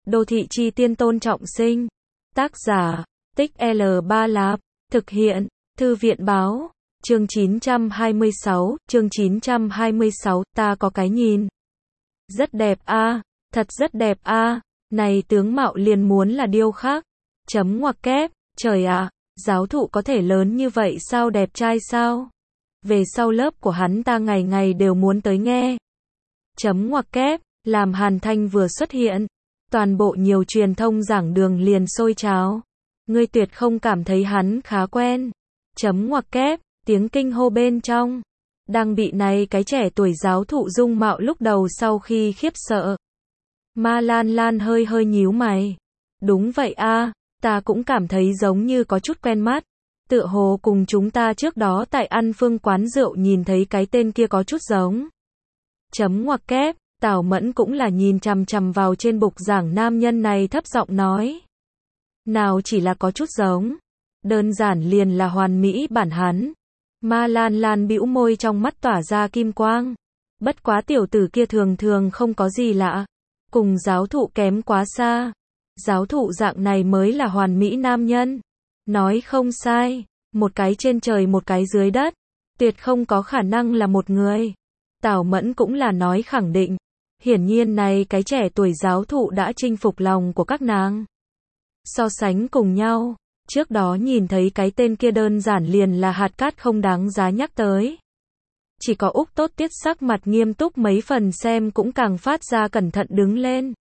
Đô thị chi tiên Tôn Trọng Sinh. Tác giả, Tích L Ba Lạp. Thực hiện, Thư viện báo. Chương 926, ta có cái nhìn. Rất đẹp a, thật rất đẹp a, này tướng mạo liền muốn là điêu khắc. Chấm ngoặc kép, trời ạ, giáo thụ có thể lớn như vậy sao, đẹp trai sao? Về sau lớp của hắn ta ngày ngày đều muốn tới nghe. Chấm ngoặc kép, làm Hàn Thanh vừa xuất hiện, toàn bộ nhiều truyền thông giảng đường liền sôi trào. Ngươi tuyệt không cảm thấy hắn khá quen. Chấm ngoặc kép, tiếng kinh hô bên trong. Đang bị này cái trẻ tuổi giáo thụ dung mạo lúc đầu sau khi khiếp sợ. Ma Lan Lan hơi hơi nhíu mày. Đúng vậy a, ta cũng cảm thấy giống như có chút quen mắt. Tựa hồ cùng chúng ta trước đó tại An Phương quán rượu nhìn thấy cái tên kia có chút giống. Chấm ngoặc kép, Tào Mẫn cũng là nhìn chằm chằm vào trên bục giảng nam nhân này thấp giọng nói. Nào chỉ là có chút giống, đơn giản liền là hoàn mỹ bản hắn. Ma Lan Lan bĩu môi trong mắt tỏa ra kim quang. Bất quá tiểu tử kia thường thường không có gì lạ, cùng giáo thụ kém quá xa. Giáo thụ dạng này mới là hoàn mỹ nam nhân. Nói không sai, một cái trên trời một cái dưới đất, tuyệt không có khả năng là một người. Tào Mẫn cũng là nói khẳng định. Hiển nhiên này cái trẻ tuổi giáo thụ đã chinh phục lòng của các nàng. So sánh cùng nhau, trước đó nhìn thấy cái tên kia đơn giản liền là hạt cát không đáng giá nhắc tới. Chỉ có Úc Tốt Tiết sắc mặt nghiêm túc mấy phần xem cũng càng phát ra cẩn thận đứng lên.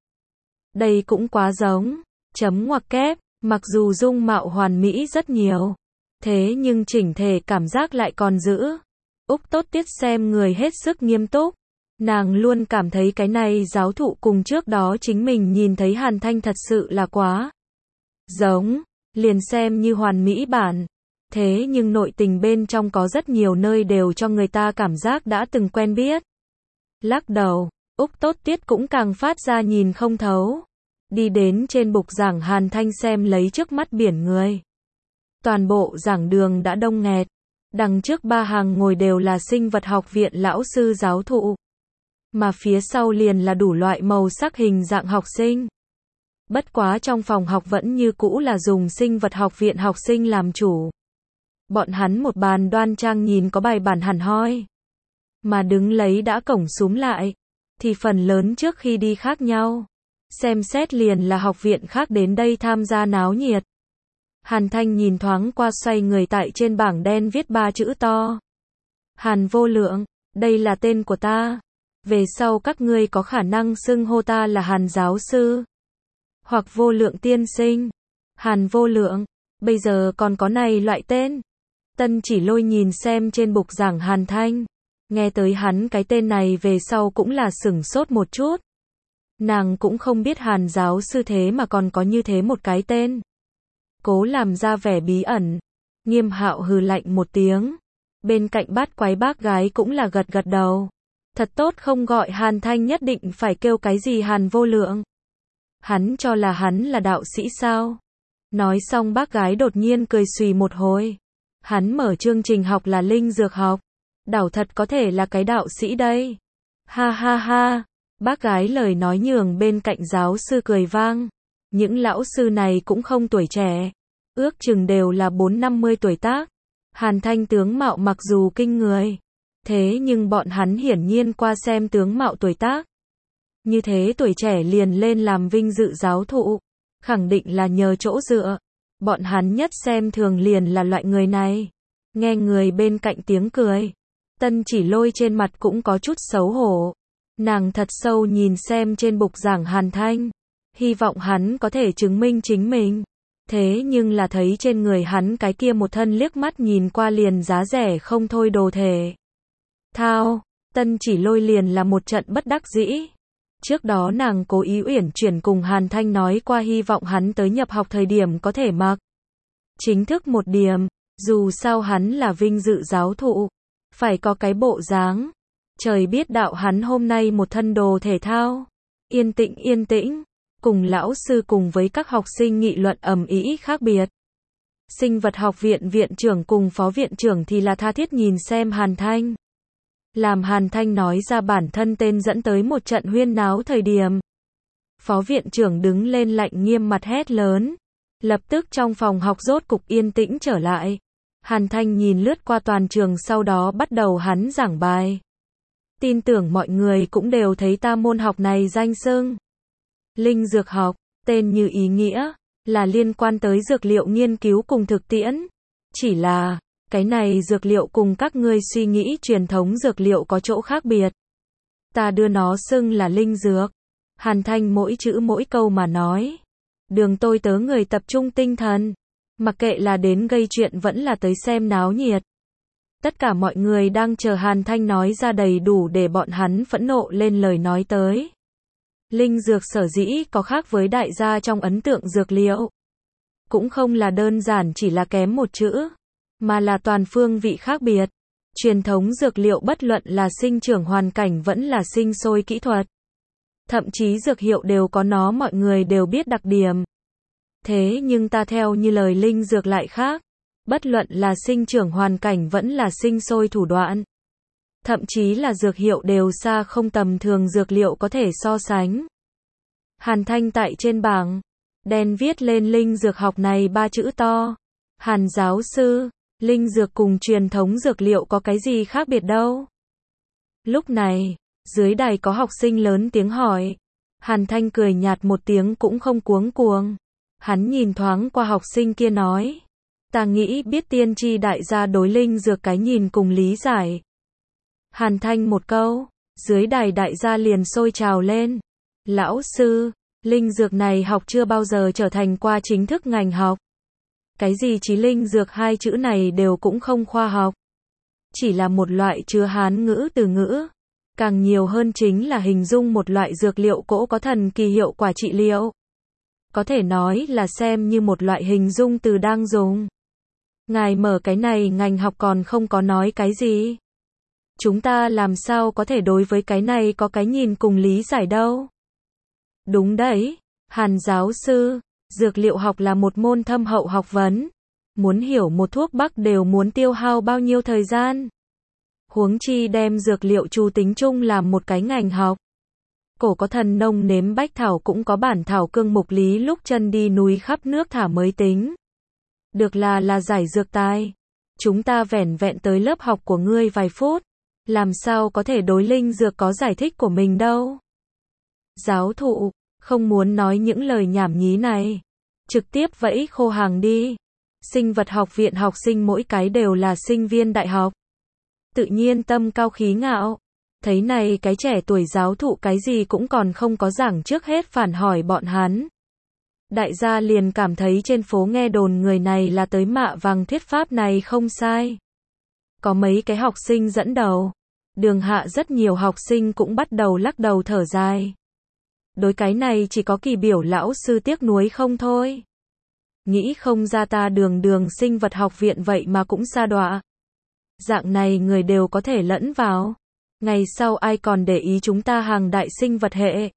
Đây cũng quá giống. Chấm ngoặc kép, mặc dù dung mạo hoàn mỹ rất nhiều, thế nhưng chỉnh thể cảm giác lại còn giữ. Úc Tốt Tiết xem người hết sức nghiêm túc. Nàng luôn cảm thấy cái này giáo thụ cùng trước đó chính mình nhìn thấy Hàn Thanh thật sự là quá giống, liền xem như hoàn mỹ bản. Thế nhưng nội tình bên trong có rất nhiều nơi đều cho người ta cảm giác đã từng quen biết. Lắc đầu, Úc Tốt Tiết cũng càng phát ra nhìn không thấu. Đi đến trên bục giảng Hàn Thanh xem lấy trước mắt biển người. Toàn bộ giảng đường đã đông nghẹt. Đằng trước ba hàng ngồi đều là sinh vật học viện lão sư giáo thụ. Mà phía sau liền là đủ loại màu sắc hình dạng học sinh. Bất quá trong phòng học vẫn như cũ là dùng sinh vật học viện học sinh làm chủ. Bọn hắn một bàn đoan trang nhìn có bài bản hẳn hoi. Mà đứng lấy đã cổng súm lại. Thì phần lớn trước khi đi khác nhau. Xem xét liền là học viện khác đến đây tham gia náo nhiệt. Hàn Thanh nhìn thoáng qua xoay người tại trên bảng đen viết 3 chữ to. Hàn Vô Lượng, đây là tên của ta. Về sau các ngươi có khả năng xưng hô ta là Hàn giáo sư. Hoặc Vô Lượng tiên sinh. Hàn Vô Lượng, bây giờ còn có này loại tên. Tân Chỉ Lôi nhìn xem trên bục giảng Hàn Thanh. Nghe tới hắn cái tên này về sau cũng là sửng sốt một chút. Nàng cũng không biết Hàn giáo sư thế mà còn có như thế một cái tên. Cố làm ra vẻ bí ẩn. Nghiêm Hạo hừ lạnh một tiếng. Bên cạnh Bát Quái bác gái cũng là gật gật đầu. Thật tốt không gọi Hàn Thanh nhất định phải kêu cái gì Hàn Vô Lượng. Hắn cho là hắn là đạo sĩ sao? Nói xong bác gái đột nhiên cười xùy một hồi. Hắn mở chương trình học là linh dược học. Đảo thật có thể là cái đạo sĩ đây. Ha ha ha. Bác gái lời nói nhường bên cạnh giáo sư cười vang. Những lão sư này cũng không tuổi trẻ. Ước chừng đều là 4-50 tuổi tác. Hàn Thanh tướng mạo mặc dù kinh người. Thế nhưng bọn hắn hiển nhiên qua xem tướng mạo tuổi tác. Như thế tuổi trẻ liền lên làm vinh dự giáo thụ. Khẳng định là nhờ chỗ dựa. Bọn hắn nhất xem thường liền là loại người này. Nghe người bên cạnh tiếng cười. Tân Chỉ Lôi trên mặt cũng có chút xấu hổ. Nàng thật sâu nhìn xem trên bục giảng Hàn Thanh. Hy vọng hắn có thể chứng minh chính mình. Thế nhưng là thấy trên người hắn cái kia một thân liếc mắt nhìn qua liền giá rẻ không thôi đồ thể. Thao, Tân Chỉ Lôi liền là một trận bất đắc dĩ. Trước đó nàng cố ý uyển chuyển cùng Hàn Thanh nói qua hy vọng hắn tới nhập học thời điểm có thể mặc chính thức một điểm. Dù sao hắn là vinh dự giáo thụ. Phải có cái bộ dáng. Trời biết đạo hắn hôm nay một thân đồ thể thao. Yên tĩnh. Cùng lão sư cùng với các học sinh nghị luận ầm ĩ khác biệt. Sinh vật học viện viện trưởng cùng phó viện trưởng thì là tha thiết nhìn xem Hàn Thanh. Làm Hàn Thanh nói ra bản thân tên dẫn tới một trận huyên náo thời điểm. Phó viện trưởng đứng lên lạnh nghiêm mặt hét lớn. Lập tức trong phòng học rốt cục yên tĩnh trở lại. Hàn Thanh nhìn lướt qua toàn trường sau đó bắt đầu hắn giảng bài. Tin tưởng mọi người cũng đều thấy ta môn học này danh xưng. Linh dược học, tên như ý nghĩa, là liên quan tới dược liệu nghiên cứu cùng thực tiễn. Chỉ là, cái này dược liệu cùng các ngươi suy nghĩ truyền thống dược liệu có chỗ khác biệt. Ta đưa nó xưng là linh dược. Hàn Thanh mỗi chữ mỗi câu mà nói. Đường tôi tớ người tập trung tinh thần. Mặc kệ là đến gây chuyện vẫn là tới xem náo nhiệt. Tất cả mọi người đang chờ Hàn Thanh nói ra đầy đủ để bọn hắn phẫn nộ lên lời nói tới. Linh dược sở dĩ có khác với đại gia trong ấn tượng dược liệu. Cũng không là đơn giản chỉ là kém một chữ, mà là toàn phương vị khác biệt. Truyền thống dược liệu bất luận là sinh trưởng hoàn cảnh vẫn là sinh sôi kỹ thuật. Thậm chí dược hiệu đều có nó mọi người đều biết đặc điểm. Thế nhưng ta theo như lời linh dược lại khác. Bất luận là sinh trưởng hoàn cảnh vẫn là sinh sôi thủ đoạn. Thậm chí là dược hiệu đều xa không tầm thường dược liệu có thể so sánh. Hàn Thanh tại trên bảng đen viết lên linh dược học này 3 chữ to. Hàn giáo sư, linh dược cùng truyền thống dược liệu có cái gì khác biệt đâu? Lúc này, dưới đài có học sinh lớn tiếng hỏi. Hàn Thanh cười nhạt một tiếng cũng không cuống cuồng. Hắn nhìn thoáng qua học sinh kia nói. Ta nghĩ biết tiên tri đại gia đối linh dược cái nhìn cùng lý giải. Hàn Thanh một câu, dưới đài đại gia liền sôi trào lên. Lão sư, linh dược này học chưa bao giờ trở thành qua chính thức ngành học. Cái gì chí linh dược hai chữ này đều cũng không khoa học. Chỉ là một loại chứa Hán ngữ từ ngữ. Càng nhiều hơn chính là hình dung một loại dược liệu cỗ có thần kỳ hiệu quả trị liệu. Có thể nói là xem như một loại hình dung từ đang dùng. Ngài mở cái này ngành học còn không có nói cái gì. Chúng ta làm sao có thể đối với cái này có cái nhìn cùng lý giải đâu. Đúng đấy, Hàn giáo sư, dược liệu học là một môn thâm hậu học vấn. Muốn hiểu một thuốc bắc đều muốn tiêu hao bao nhiêu thời gian. Huống chi đem dược liệu chu tính chung làm một cái ngành học. Cổ có thần nông nếm bách thảo cũng có bản thảo cương mục lý lúc chân đi núi khắp nước thả mới tính. Được là giải dược tài. Chúng ta vẻn vẹn tới lớp học của ngươi vài phút. Làm sao có thể đối linh dược có giải thích của mình đâu. Giáo thụ, không muốn nói những lời nhảm nhí này. Trực tiếp vẫy khô hàng đi. Sinh vật học viện học sinh mỗi cái đều là sinh viên đại học. Tự nhiên tâm cao khí ngạo. Thấy này cái trẻ tuổi giáo thụ cái gì cũng còn không có giảng trước hết phản hỏi bọn hắn. Đại gia liền cảm thấy trên phố nghe đồn người này là tới mạ vàng thuyết pháp này không sai. Có mấy cái học sinh dẫn đầu. Đường hạ rất nhiều học sinh cũng bắt đầu lắc đầu thở dài. Đối cái này chỉ có Kỳ biểu lão sư tiếc nuối không thôi. Nghĩ không ra ta đường sinh vật học viện vậy mà cũng sa đọa. Dạng này người đều có thể lẫn vào. Ngày sau ai còn để ý chúng ta hàng đại sinh vật hệ.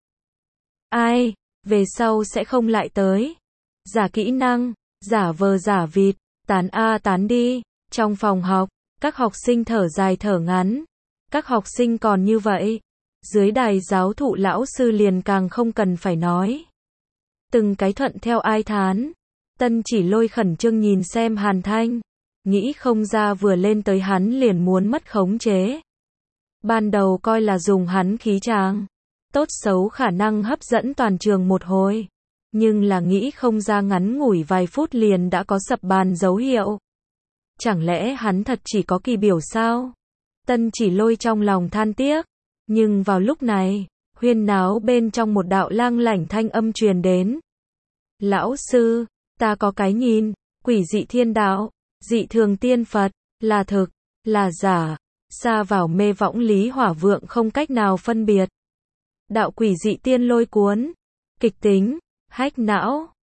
Ai, về sau sẽ không lại tới. Giả kỹ năng, giả vờ giả vịt, tán a tán đi. Trong phòng học, các học sinh thở dài thở ngắn. Các học sinh còn như vậy. Dưới đài giáo thụ lão sư liền càng không cần phải nói. Từng cái thuận theo ai thán. Tân Chỉ Lôi khẩn trương nhìn xem Hàn Thanh. Nghĩ không ra vừa lên tới hắn liền muốn mất khống chế. Ban đầu coi là dùng hắn khí tràng. Tốt xấu khả năng hấp dẫn toàn trường một hồi. Nhưng là nghĩ không ra ngắn ngủi vài phút liền đã có sập bàn dấu hiệu. Chẳng lẽ hắn thật chỉ có Kỳ biểu sao? Tân Chỉ Lôi trong lòng than tiếc. Nhưng vào lúc này, huyên náo bên trong một đạo lang lảnh thanh âm truyền đến. Lão sư, ta có cái nhìn, quỷ dị thiên đạo, dị thường tiên Phật, là thực, là giả, xa vào mê võng lý hỏa vượng không cách nào phân biệt. Đạo quỷ dị tiên lôi cuốn, kịch tính, hách não,